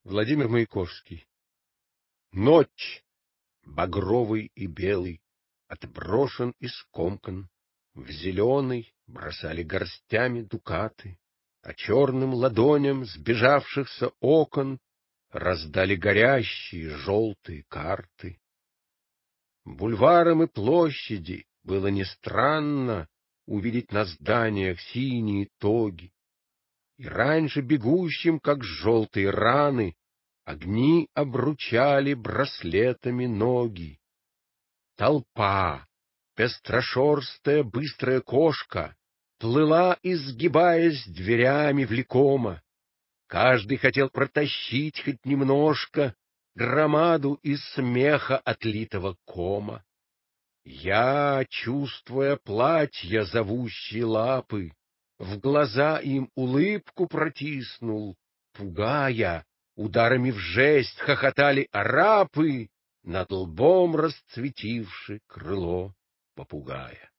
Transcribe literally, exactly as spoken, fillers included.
Владимир Маяковский. Ночь, багровый и белый, отброшен и скомкан, в зеленый бросали горстями дукаты, а черным ладоням сбежавшихся окон раздали горящие желтые карты. Бульварам и площади было не странно увидеть на зданиях синие тоги, и раньше бегущим, как желтые раны, огни обручали браслетами ноги. Толпа, пестрошерстая быстрая кошка, плыла, изгибаясь дверями влекомо. Каждый хотел протащить хоть немножко громаду из смеха отлитого кома. Я, чувствуя платья зовущие лапы, в глаза им улыбку протиснул, пугая, ударами в жесть хохотали арапы, над лбом расцветивши крыло попугая.